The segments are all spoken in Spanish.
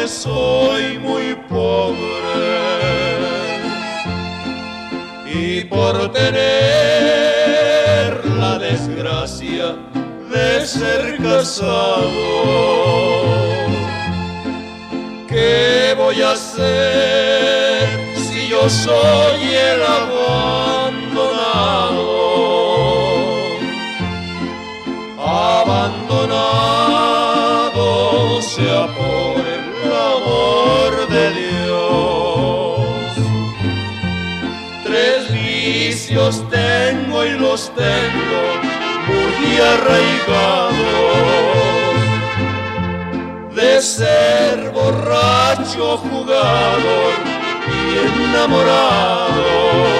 que soy muy pobre y por tener la desgracia de ser casado. ¿Qué voy a hacer si yo soy el abandonado? Abandonado sea por el amor de Dios. 3 vicios tengo y los tengo muy arraigados: de ser borracho, jugador y enamorado.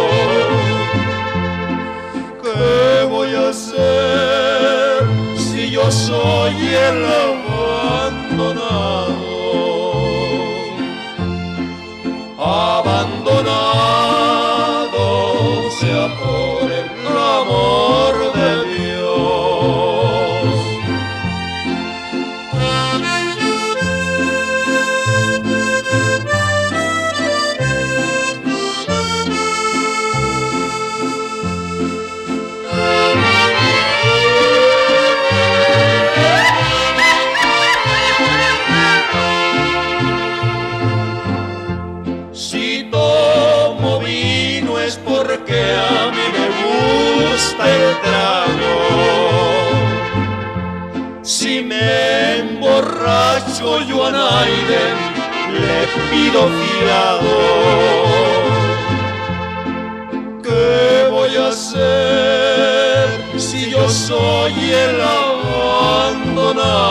¿Qué voy a hacer si yo soy el abandonado? Abandonado sea por el amor de Dios. Si tomo vino es porque a mí me gusta el trago. Si me emborracho yo a nadie le pido fiado. ¿Qué voy a hacer si yo soy el abandonado?